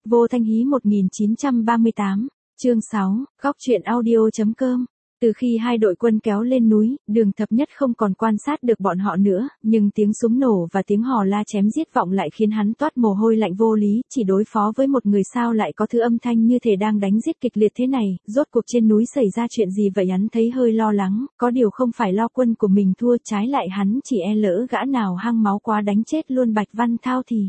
Vô Thanh Hí 1938, chương 6, góc truyện audio.com. Từ khi hai đội quân kéo lên núi, Đường Thập Nhất không còn quan sát được bọn họ nữa, nhưng tiếng súng nổ và tiếng hò la chém giết vọng lại khiến hắn toát mồ hôi lạnh vô lý, chỉ đối phó với một người sao lại có thứ âm thanh như thể đang đánh giết kịch liệt thế này, rốt cuộc trên núi xảy ra chuyện gì vậy? Hắn thấy hơi lo lắng, có điều không phải lo quân của mình thua, trái lại hắn chỉ e lỡ gã nào hăng máu quá đánh chết luôn Bạch Văn Thao thì.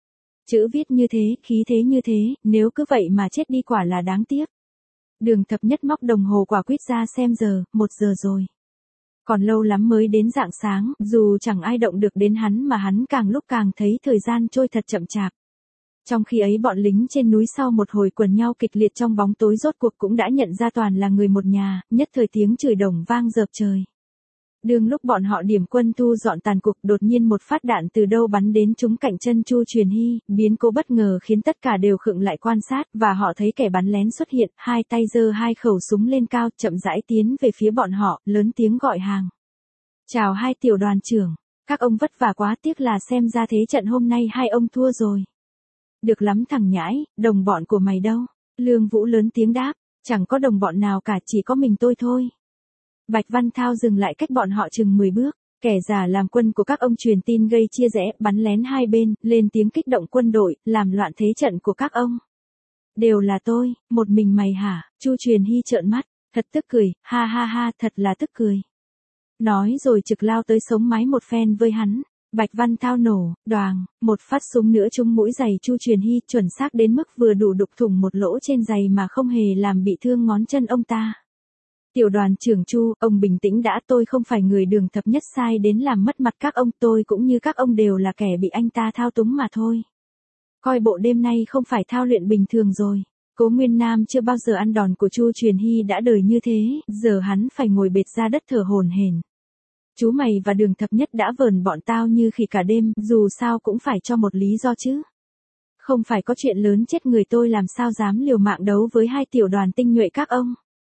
Chữ viết như thế, khí thế như thế, nếu cứ vậy mà chết đi quả là đáng tiếc. Đường Thập Nhất móc đồng hồ quả quýt ra xem giờ, 1 giờ rồi. Còn lâu lắm mới đến rạng sáng, dù chẳng ai động được đến hắn mà hắn càng lúc càng thấy thời gian trôi thật chậm chạp. Trong khi ấy bọn lính trên núi sau một hồi quần nhau kịch liệt trong bóng tối rốt cuộc cũng đã nhận ra toàn là người một nhà, nhất thời tiếng chửi đồng vang rợp trời. Đương lúc bọn họ điểm quân thu dọn tàn cục, đột nhiên một phát đạn từ đâu bắn đến trúng cạnh chân Chu Truyền Hy, biến cố bất ngờ khiến tất cả đều khựng lại quan sát, và họ thấy kẻ bắn lén xuất hiện, hai tay giơ hai khẩu súng lên cao, chậm rãi tiến về phía bọn họ, lớn tiếng gọi hàng. Chào hai tiểu đoàn trưởng, các ông vất vả quá, tiếc là xem ra thế trận hôm nay hai ông thua rồi. Được lắm thằng nhãi, đồng bọn của mày đâu? Lương Vũ lớn tiếng đáp, chẳng có đồng bọn nào cả, chỉ có mình tôi thôi. Bạch Văn Thao dừng lại cách bọn họ chừng 10 bước, kẻ giả làm quân của các ông truyền tin gây chia rẽ, bắn lén hai bên, lên tiếng kích động quân đội, làm loạn thế trận của các ông. Đều là tôi, một mình mày hả? Chu Truyền Hy trợn mắt, thật tức cười, ha ha ha, thật là tức cười. Nói rồi trực lao tới sống mái một phen với hắn. Bạch Văn Thao nổ, đoàng, một phát súng nữa trúng mũi giày Chu Truyền Hy, chuẩn xác đến mức vừa đủ đục thủng một lỗ trên giày mà không hề làm bị thương ngón chân ông ta. Tiểu đoàn trưởng Chu, ông bình tĩnh đã, tôi không phải người Đường Thập Nhất sai đến làm mất mặt các ông, tôi cũng như các ông đều là kẻ bị anh ta thao túng mà thôi. Coi bộ đêm nay không phải thao luyện bình thường rồi. Cố Nguyên Nam chưa bao giờ ăn đòn của Chu Truyền Hy đã đời như thế, giờ hắn phải ngồi bệt ra đất thở hổn hển. Chú mày và Đường Thập Nhất đã vờn bọn tao như khỉ cả đêm, dù sao cũng phải cho một lý do chứ. Không phải có chuyện lớn chết người, tôi làm sao dám liều mạng đấu với hai tiểu đoàn tinh nhuệ các ông.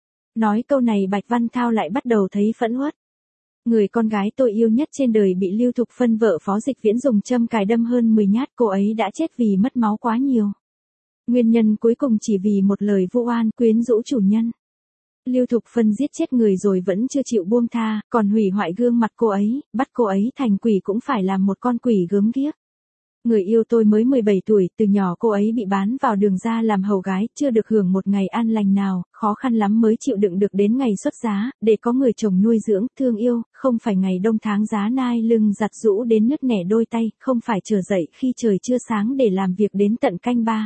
Nói câu này Bạch Văn Thao lại bắt đầu thấy phẫn uất. Người con gái tôi yêu nhất trên đời bị Lưu Thục Phân vợ Phó Dịch Viễn dùng châm cài đâm hơn 10 nhát, cô ấy đã chết vì mất máu quá nhiều. Nguyên nhân cuối cùng chỉ vì một lời vu oan, quyến rũ chủ nhân. Lưu Thục Phân giết chết người rồi vẫn chưa chịu buông tha, còn hủy hoại gương mặt cô ấy, bắt cô ấy thành quỷ cũng phải làm một con quỷ gớm ghiếc. Người yêu tôi mới 17 tuổi, từ nhỏ cô ấy bị bán vào Đường ra làm hầu gái, chưa được hưởng một ngày an lành nào, khó khăn lắm mới chịu đựng được đến ngày xuất giá, để có người chồng nuôi dưỡng, thương yêu, không phải ngày đông tháng giá nai lưng giặt rũ đến nứt nẻ đôi tay, không phải chờ dậy khi trời chưa sáng để làm việc đến tận canh 3.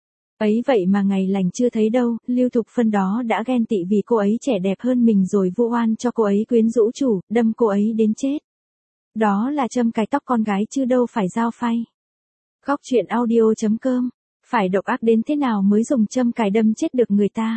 Ấy vậy mà ngày lành chưa thấy đâu, Lưu Thục Phân đó đã ghen tị vì cô ấy trẻ đẹp hơn mình rồi vu oan cho cô ấy quyến rũ chủ, đâm cô ấy đến chết. Đó là châm cài tóc con gái chứ đâu phải dao phay. Góc truyện audio.com, phải độc ác đến thế nào mới dùng châm cài đâm chết được người ta?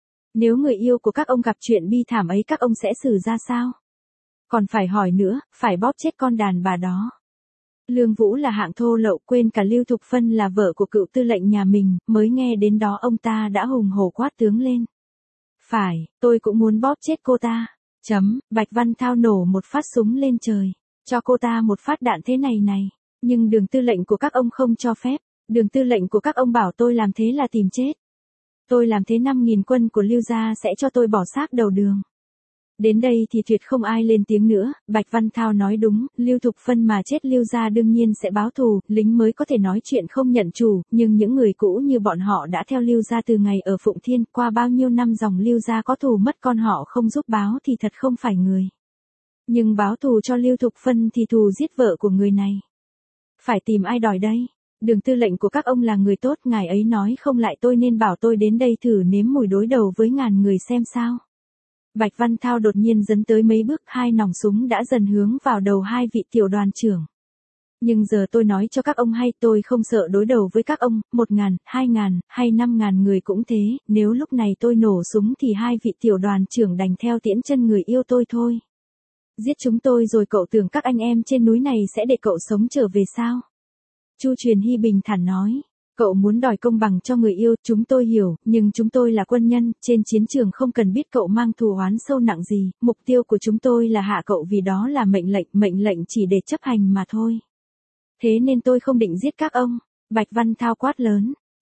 Nếu người yêu của các ông gặp chuyện bi thảm ấy các ông sẽ xử ra sao? Còn phải hỏi nữa, phải bóp chết con đàn bà đó. Lương Vũ là hạng thô lậu, quên cả Lưu Thục Phân là vợ của cựu tư lệnh nhà mình, mới nghe đến đó ông ta đã hùng hổ quát tướng lên. Phải, tôi cũng muốn bóp chết cô ta. Bạch Văn Thao nổ một phát súng lên trời, cho cô ta một phát đạn thế này này. Nhưng Đường tư lệnh của các ông không cho phép, Đường tư lệnh của các ông bảo tôi làm thế là tìm chết. Tôi làm thế 5.000 quân của Lưu gia sẽ cho tôi bỏ xác đầu đường. Đến đây thì tuyệt không ai lên tiếng nữa, Bạch Văn Thao nói đúng, Lưu Thục Phân mà chết Lưu gia đương nhiên sẽ báo thù, lính mới có thể nói chuyện không nhận chủ, nhưng những người cũ như bọn họ đã theo Lưu gia từ ngày ở Phụng Thiên, qua bao nhiêu năm dòng Lưu gia có thù mất con họ không giúp báo thì thật không phải người. Nhưng báo thù cho Lưu Thục Phân thì thù giết vợ của người này. Phải tìm ai đòi đây? Đường tư lệnh của các ông là người tốt, ngài ấy nói không lại tôi nên bảo tôi đến đây thử nếm mùi đối đầu với ngàn người xem sao. Bạch Văn Thao đột nhiên dấn tới mấy bước, hai nòng súng đã dần hướng vào đầu hai vị tiểu đoàn trưởng. Nhưng giờ tôi nói cho các ông hay, tôi không sợ đối đầu với các ông, 1.000, 2.000, hay 5.000 người cũng thế, nếu lúc này tôi nổ súng thì hai vị tiểu đoàn trưởng đành theo tiễn chân người yêu tôi thôi. Giết chúng tôi rồi cậu tưởng các anh em trên núi này sẽ để cậu sống trở về sao? Chu Truyền Hy bình thản nói, cậu muốn đòi công bằng cho người yêu, chúng tôi hiểu, nhưng chúng tôi là quân nhân, trên chiến trường không cần biết cậu mang thù oán sâu nặng gì, mục tiêu của chúng tôi là hạ cậu vì đó là mệnh lệnh chỉ để chấp hành mà thôi. Thế nên tôi không định giết các ông, Bạch Văn Thao quát lớn,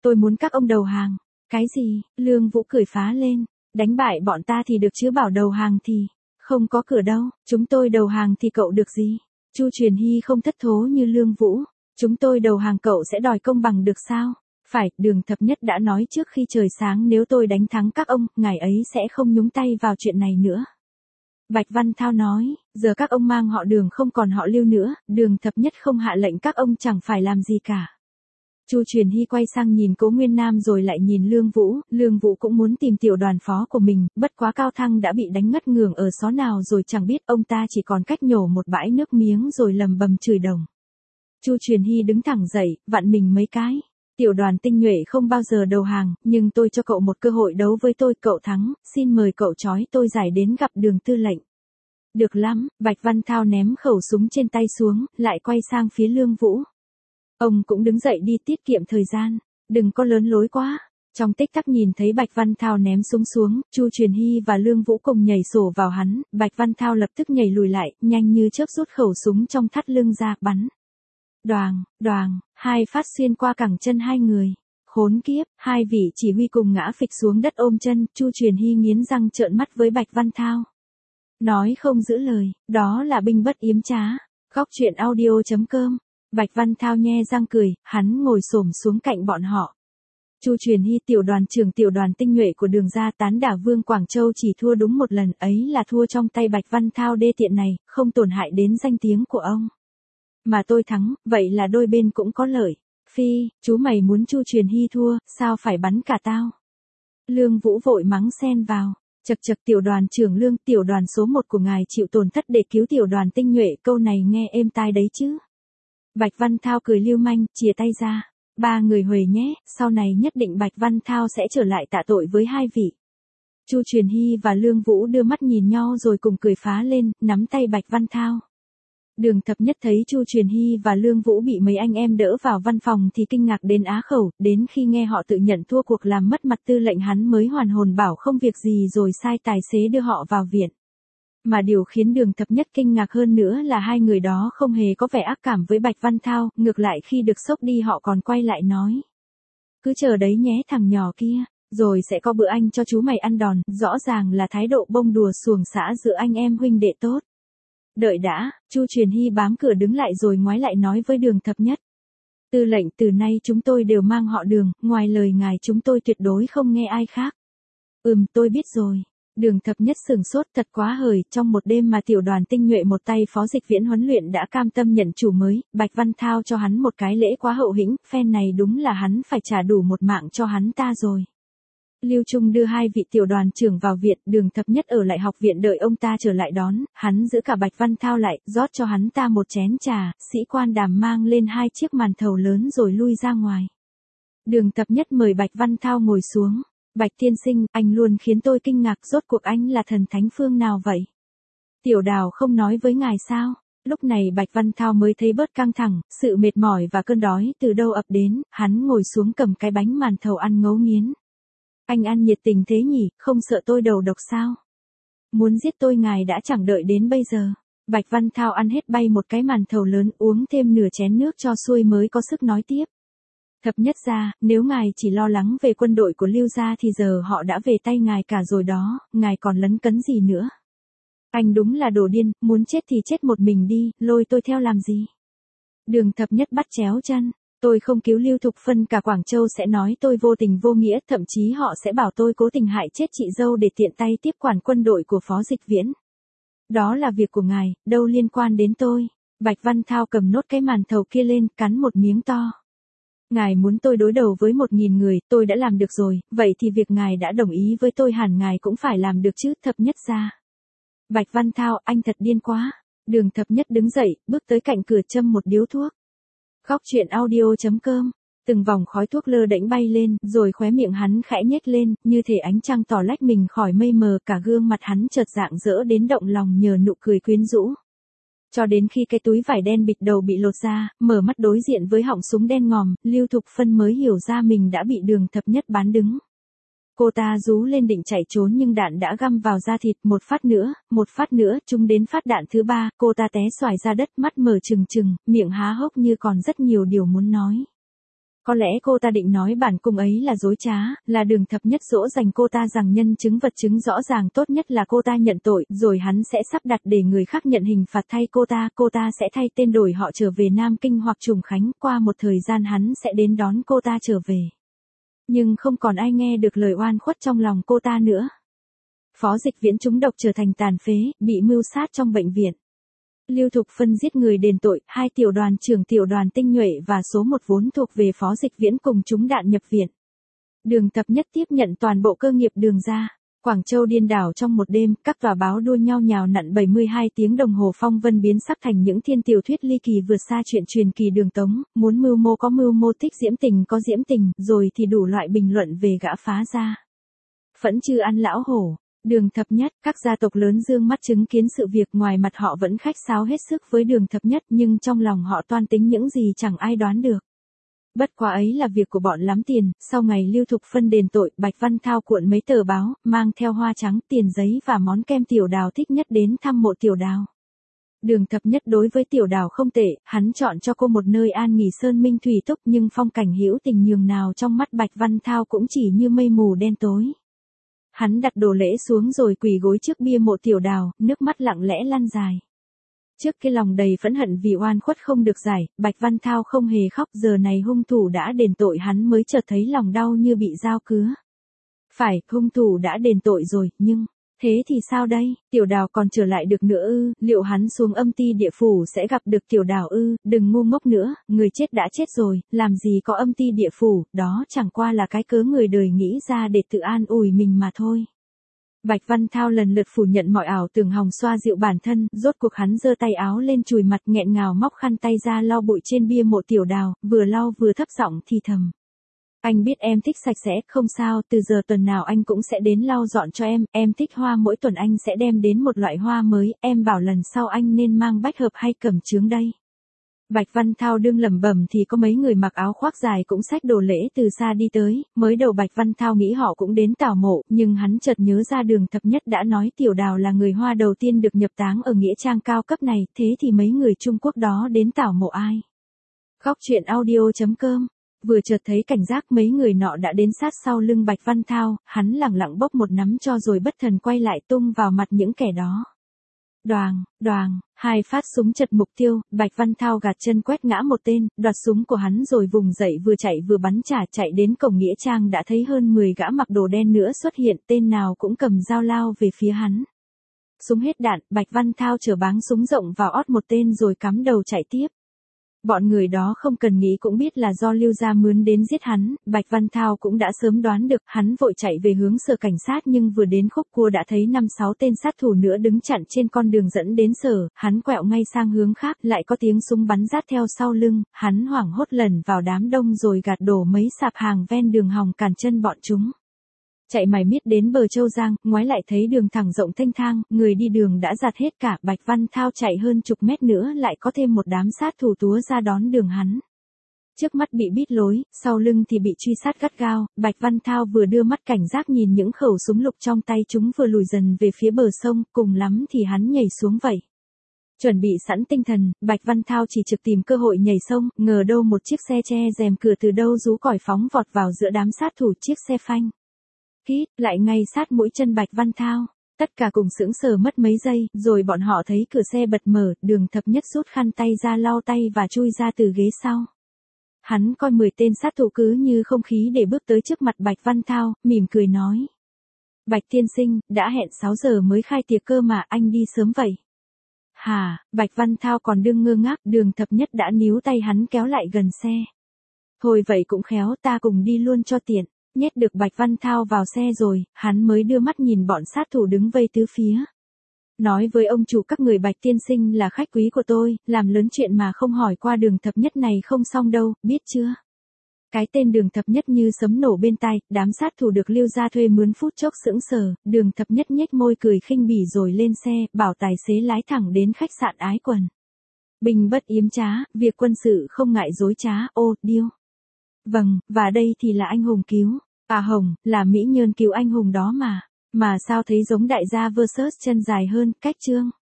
Tôi muốn các ông đầu hàng. Cái gì? Lương Vũ cười phá lên. Đánh bại bọn ta thì được chứ bảo đầu hàng thì. Không có cửa đâu, chúng tôi đầu hàng thì cậu được gì? Chu Truyền Hy không thất thố như Lương Vũ. Chúng tôi đầu hàng cậu sẽ đòi công bằng được sao? Phải, Đường Thập Nhất đã nói trước khi trời sáng nếu tôi đánh thắng các ông, ngài ấy sẽ không nhúng tay vào chuyện này nữa. Bạch Văn Thao nói, giờ các ông mang họ Đường không còn họ Lưu nữa, Đường Thập Nhất không hạ lệnh các ông chẳng phải làm gì cả. Chu Truyền Hy quay sang nhìn Cố Nguyên Nam rồi lại nhìn Lương Vũ cũng muốn tìm tiểu đoàn phó của mình, bất quá Cao Thăng đã bị đánh ngất ngường ở xó nào rồi chẳng biết, ông ta chỉ còn cách nhổ một bãi nước miếng rồi lầm bầm chửi đồng. Chu Truyền Hy đứng thẳng dậy, vặn mình mấy cái. Tiểu đoàn tinh nhuệ không bao giờ đầu hàng, nhưng tôi cho cậu một cơ hội đấu với tôi, cậu thắng, xin mời cậu trói tôi giải đến gặp Đường tư lệnh. Được lắm, Bạch Văn Thao ném khẩu súng trên tay xuống, lại quay sang phía Lương Vũ. Ông cũng đứng dậy đi tiết kiệm thời gian, đừng có lớn lối quá. Trong tích tắc nhìn thấy Bạch Văn Thao ném súng xuống, Chu Truyền Hy và Lương Vũ cùng nhảy sổ vào hắn, Bạch Văn Thao lập tức nhảy lùi lại, nhanh như chớp rút khẩu súng trong thắt lưng ra, bắn. Đoàng, đoàng, hai phát xuyên qua cẳng chân hai người. Khốn kiếp, hai vị chỉ huy cùng ngã phịch xuống đất ôm chân, Chu Truyền Hy nghiến răng trợn mắt với Bạch Văn Thao. Nói không giữ lời, đó là binh bất yếm trá. Góc truyện audio.com. Bạch Văn Thao nhe răng cười, hắn ngồi xổm xuống cạnh bọn họ. Chu Truyền Hy, tiểu đoàn trưởng tiểu đoàn tinh nhuệ của Đường gia, tán đả Vương Quảng Châu chỉ thua đúng một lần, ấy là thua trong tay Bạch Văn Thao đê tiện này, không tổn hại đến danh tiếng của ông. Mà tôi thắng, vậy là đôi bên cũng có lợi. Phi, chú mày muốn Chu Truyền Hy thua, sao phải bắn cả tao? Lương Vũ vội mắng xen vào. Chậc chậc, tiểu đoàn trưởng Lương, tiểu đoàn số 1 của ngài chịu tổn thất để cứu tiểu đoàn tinh nhuệ, câu này nghe êm tai đấy chứ. Bạch Văn Thao cười lưu manh, chìa tay ra. Ba người huề nhé, sau này nhất định Bạch Văn Thao sẽ trở lại tạ tội với hai vị. Chu Truyền Hy và Lương Vũ đưa mắt nhìn nhau rồi cùng cười phá lên, nắm tay Bạch Văn Thao. Đường Thập Nhất thấy Chu Truyền Hy và Lương Vũ bị mấy anh em đỡ vào văn phòng thì kinh ngạc đến á khẩu, đến khi nghe họ tự nhận thua cuộc làm mất mặt tư lệnh hắn mới hoàn hồn bảo không việc gì rồi sai tài xế đưa họ vào viện. Mà điều khiến Đường Thập Nhất kinh ngạc hơn nữa là hai người đó không hề có vẻ ác cảm với Bạch Văn Thao, ngược lại khi được xốc đi họ còn quay lại nói. Cứ chờ đấy nhé thằng nhỏ kia, rồi sẽ có bữa anh cho chú mày ăn đòn, rõ ràng là thái độ bông đùa xuồng xã giữa anh em huynh đệ tốt. Đợi đã, Chu Truyền Hy bám cửa đứng lại rồi ngoái lại nói với Đường Thập Nhất. Tư lệnh, từ nay chúng tôi đều mang họ Đường, ngoài lời ngài chúng tôi tuyệt đối không nghe ai khác. Tôi biết rồi. Đường Thập Nhất sửng sốt, thật quá hời, trong một đêm mà tiểu đoàn tinh nhuệ một tay Phó Dịch Viễn huấn luyện đã cam tâm nhận chủ mới, Bạch Văn Thao cho hắn một cái lễ quá hậu hĩnh, phen này đúng là hắn phải trả đủ một mạng cho hắn ta rồi. Lưu Trung đưa hai vị tiểu đoàn trưởng vào viện, Đường Thập Nhất ở lại học viện đợi ông ta trở lại đón, hắn giữ cả Bạch Văn Thao lại, rót cho hắn ta một chén trà, sĩ quan Đàm mang lên hai chiếc màn thầu lớn rồi lui ra ngoài. Đường Thập Nhất mời Bạch Văn Thao ngồi xuống. Bạch tiên sinh, anh luôn khiến tôi kinh ngạc, rốt cuộc anh là thần thánh phương nào vậy? Tiểu Đào không nói với ngài sao? Lúc này Bạch Văn Thao mới thấy bớt căng thẳng, sự mệt mỏi và cơn đói từ đâu ập đến, hắn ngồi xuống cầm cái bánh màn thầu ăn ngấu nghiến. Anh ăn nhiệt tình thế nhỉ, không sợ tôi đầu độc sao? Muốn giết tôi ngài đã chẳng đợi đến bây giờ. Bạch Văn Thao ăn hết bay một cái màn thầu lớn, uống thêm nửa chén nước cho xuôi mới có sức nói tiếp. Thập Nhất gia, nếu ngài chỉ lo lắng về quân đội của Lưu gia thì giờ họ đã về tay ngài cả rồi đó, ngài còn lấn cấn gì nữa? Anh đúng là đồ điên, muốn chết thì chết một mình đi, lôi tôi theo làm gì? Đường Thập Nhất bắt chéo chân, tôi không cứu Lưu Thục Phân cả Quảng Châu sẽ nói tôi vô tình vô nghĩa, thậm chí họ sẽ bảo tôi cố tình hại chết chị dâu để tiện tay tiếp quản quân đội của Phó Dịch Viễn. Đó là việc của ngài, đâu liên quan đến tôi. Bạch Văn Thao cầm nốt cái màn thầu kia lên, cắn một miếng to. Ngài muốn tôi đối đầu với 1.000 người, tôi đã làm được rồi, vậy thì việc ngài đã đồng ý với tôi hẳn ngài cũng phải làm được chứ, Thập Nhất gia. Bạch Văn Thao, anh thật điên quá. Đường Thập Nhất đứng dậy, bước tới cạnh cửa châm một điếu thuốc. Góc truyện audio.com. Từng vòng khói thuốc lơ đễnh bay lên, rồi khóe miệng hắn khẽ nhếch lên, như thể ánh trăng tỏ lách mình khỏi mây mờ, cả gương mặt hắn chợt rạng rỡ đến động lòng nhờ nụ cười quyến rũ. Cho đến khi cái túi vải đen bịt đầu bị lột ra, mở mắt đối diện với họng súng đen ngòm, Lưu Thục Phân mới hiểu ra mình đã bị Đường Thập Nhất bán đứng. Cô ta rú lên định chạy trốn nhưng đạn đã găm vào da thịt, một phát nữa, chúng đến phát đạn thứ ba, cô ta té xoài ra đất, mắt mở trừng trừng, miệng há hốc như còn rất nhiều điều muốn nói. Có lẽ cô ta định nói bản cung ấy là dối trá, là Đường Thập Nhất dỗ dành cô ta rằng nhân chứng vật chứng rõ ràng tốt nhất là cô ta nhận tội, rồi hắn sẽ sắp đặt để người khác nhận hình phạt thay cô ta sẽ thay tên đổi họ trở về Nam Kinh hoặc Trùng Khánh, qua một thời gian hắn sẽ đến đón cô ta trở về. Nhưng không còn ai nghe được lời oan khuất trong lòng cô ta nữa. Phó Dịch Viễn trúng độc trở thành tàn phế, bị mưu sát trong bệnh viện. Lưu Thục Phân giết người đền tội, 2 tiểu đoàn trưởng tiểu đoàn tinh nhuệ và số 1 vốn thuộc về Phó Dịch Viễn cùng trúng đạn nhập viện. Đường Thập Nhất tiếp nhận toàn bộ cơ nghiệp Đường gia. Quảng Châu điên đảo trong một đêm, các tòa báo đua nhau nhào nặn 72 tiếng đồng hồ phong vân biến sắc thành những thiên tiểu thuyết ly kỳ vượt xa chuyện truyền kỳ Đường Tống, muốn mưu mô có mưu mô, thích diễm tình có diễm tình, rồi thì đủ loại bình luận về gã phá gia. Phẫn chư ăn lão hổ. Đường Thập Nhất, các gia tộc lớn dương mắt chứng kiến sự việc, ngoài mặt họ vẫn khách sáo hết sức với Đường Thập Nhất nhưng trong lòng họ toan tính những gì chẳng ai đoán được. Bất quá ấy là việc của bọn lắm tiền, sau ngày Lưu Thục Phân đền tội, Bạch Văn Thao cuộn mấy tờ báo, mang theo hoa trắng, tiền giấy và món kem Tiểu Đào thích nhất đến thăm mộ Tiểu Đào. Đường Thập Nhất đối với Tiểu Đào không tệ, hắn chọn cho cô một nơi an nghỉ sơn minh thủy túc nhưng phong cảnh hữu tình nhường nào trong mắt Bạch Văn Thao cũng chỉ như mây mù đen tối. Hắn đặt đồ lễ xuống rồi quỳ gối trước bia mộ Tiểu Đào, nước mắt lặng lẽ lăn dài. Trước cái lòng đầy phẫn hận vì oan khuất không được giải, Bạch Văn Thao không hề khóc, giờ này hung thủ đã đền tội hắn mới chợt thấy lòng đau như bị dao cứa. Phải, hung thủ đã đền tội rồi, nhưng, thế thì sao đây, Tiểu Đào còn trở lại được nữa ư, liệu hắn xuống âm ti địa phủ sẽ gặp được Tiểu Đào ư, đừng ngu ngốc nữa, người chết đã chết rồi, làm gì có âm ti địa phủ, đó chẳng qua là cái cớ người đời nghĩ ra để tự an ủi mình mà thôi. Bạch Văn Thao lần lượt phủ nhận mọi ảo tưởng hòng xoa dịu bản thân, rốt cuộc hắn giơ tay áo lên chùi mặt nghẹn ngào móc khăn tay ra lau bụi trên bia mộ Tiểu Đào, vừa lau vừa thấp giọng thì thầm. Anh biết em thích sạch sẽ, không sao, từ giờ tuần nào anh cũng sẽ đến lau dọn cho em thích hoa mỗi tuần anh sẽ đem đến một loại hoa mới, em bảo lần sau anh nên mang bách hợp hay cẩm chướng đây. Bạch Văn Thao đương lẩm bẩm thì có mấy người mặc áo khoác dài cũng xách đồ lễ từ xa đi tới, mới đầu Bạch Văn Thao nghĩ họ cũng đến tảo mộ, nhưng hắn chợt nhớ ra Đường Thập Nhất đã nói Tiểu Đào là người Hoa đầu tiên được nhập táng ở nghĩa trang cao cấp này, thế thì mấy người Trung Quốc đó đến tảo mộ ai? Góc truyện audio.com. Vừa chợt thấy cảnh giác mấy người nọ đã đến sát sau lưng Bạch Văn Thao, hắn lẳng lặng bốc một nắm cho rồi bất thần quay lại tung vào mặt những kẻ đó. Đoàng, đoàng, 2 phát súng chật mục tiêu, Bạch Văn Thao gạt chân quét ngã một tên, đoạt súng của hắn rồi vùng dậy vừa chạy vừa bắn trả, chạy đến cổng nghĩa trang đã thấy hơn 10 gã mặc đồ đen nữa xuất hiện, tên nào cũng cầm dao lao về phía hắn. Súng hết đạn, Bạch Văn Thao chở báng súng rộng vào ót một tên rồi cắm đầu chạy tiếp. Bọn người đó không cần nghĩ cũng biết là do Lưu gia mướn đến giết hắn, Bạch Văn Thao cũng đã sớm đoán được, hắn vội chạy về hướng sở cảnh sát nhưng vừa đến khúc cua đã thấy 5-6 tên sát thủ nữa đứng chặn trên con đường dẫn đến sở, hắn quẹo ngay sang hướng khác, lại có tiếng súng bắn rát theo sau lưng, hắn hoảng hốt lẩn vào đám đông rồi gạt đổ mấy sạp hàng ven đường hòng cản chân bọn chúng. Chạy mải miết đến bờ Châu Giang, ngoái lại thấy đường thẳng rộng thênh thang, người đi đường đã giạt hết cả, Bạch Văn Thao chạy hơn chục mét nữa lại có thêm một đám sát thủ túa ra đón đường hắn. Trước mắt bị bít lối, sau lưng thì bị truy sát gắt gao, Bạch Văn Thao vừa đưa mắt cảnh giác nhìn những khẩu súng lục trong tay chúng vừa lùi dần về phía bờ sông, cùng lắm thì hắn nhảy xuống vậy. Chuẩn bị sẵn tinh thần, Bạch Văn Thao chỉ trực tìm cơ hội nhảy sông, ngờ đâu một chiếc xe che rèm cửa từ đâu rú còi phóng vọt vào giữa đám sát thủ, chiếc xe phanh. Hít, lại ngay sát mũi chân Bạch Văn Thao. Tất cả cùng sững sờ mất mấy giây, rồi bọn họ thấy cửa xe bật mở, Đường Thập Nhất rút khăn tay ra lau tay và chui ra từ ghế sau. Hắn coi 10 tên sát thủ cứ như không khí để bước tới trước mặt Bạch Văn Thao, mỉm cười nói. Bạch tiên sinh, đã hẹn 6 giờ mới khai tiệc cơ mà anh đi sớm vậy. Hả, Bạch Văn Thao còn đương ngơ ngác, Đường Thập Nhất đã níu tay hắn kéo lại gần xe. Thôi vậy cũng khéo, ta cùng đi luôn cho tiện. Nhét được Bạch Văn Thao vào xe rồi, hắn mới đưa mắt nhìn bọn sát thủ đứng vây tứ phía. Nói với ông chủ các người Bạch tiên sinh là khách quý của tôi, làm lớn chuyện mà không hỏi qua Đường Thập Nhất này không xong đâu, biết chưa? Cái tên Đường Thập Nhất như sấm nổ bên tai, đám sát thủ được Lưu gia thuê mướn phút chốc sững sờ, Đường Thập Nhất nhếch môi cười khinh bỉ rồi lên xe, bảo tài xế lái thẳng đến khách sạn Ái Quần. Bình bất yếm trá, việc quân sự không ngại dối trá, ô, điêu. Vâng, và đây thì là anh hùng cứu. À Hồng, là Mỹ Nhơn cứu anh hùng đó mà. Mà sao thấy giống đại gia versus chân dài hơn, cách chương.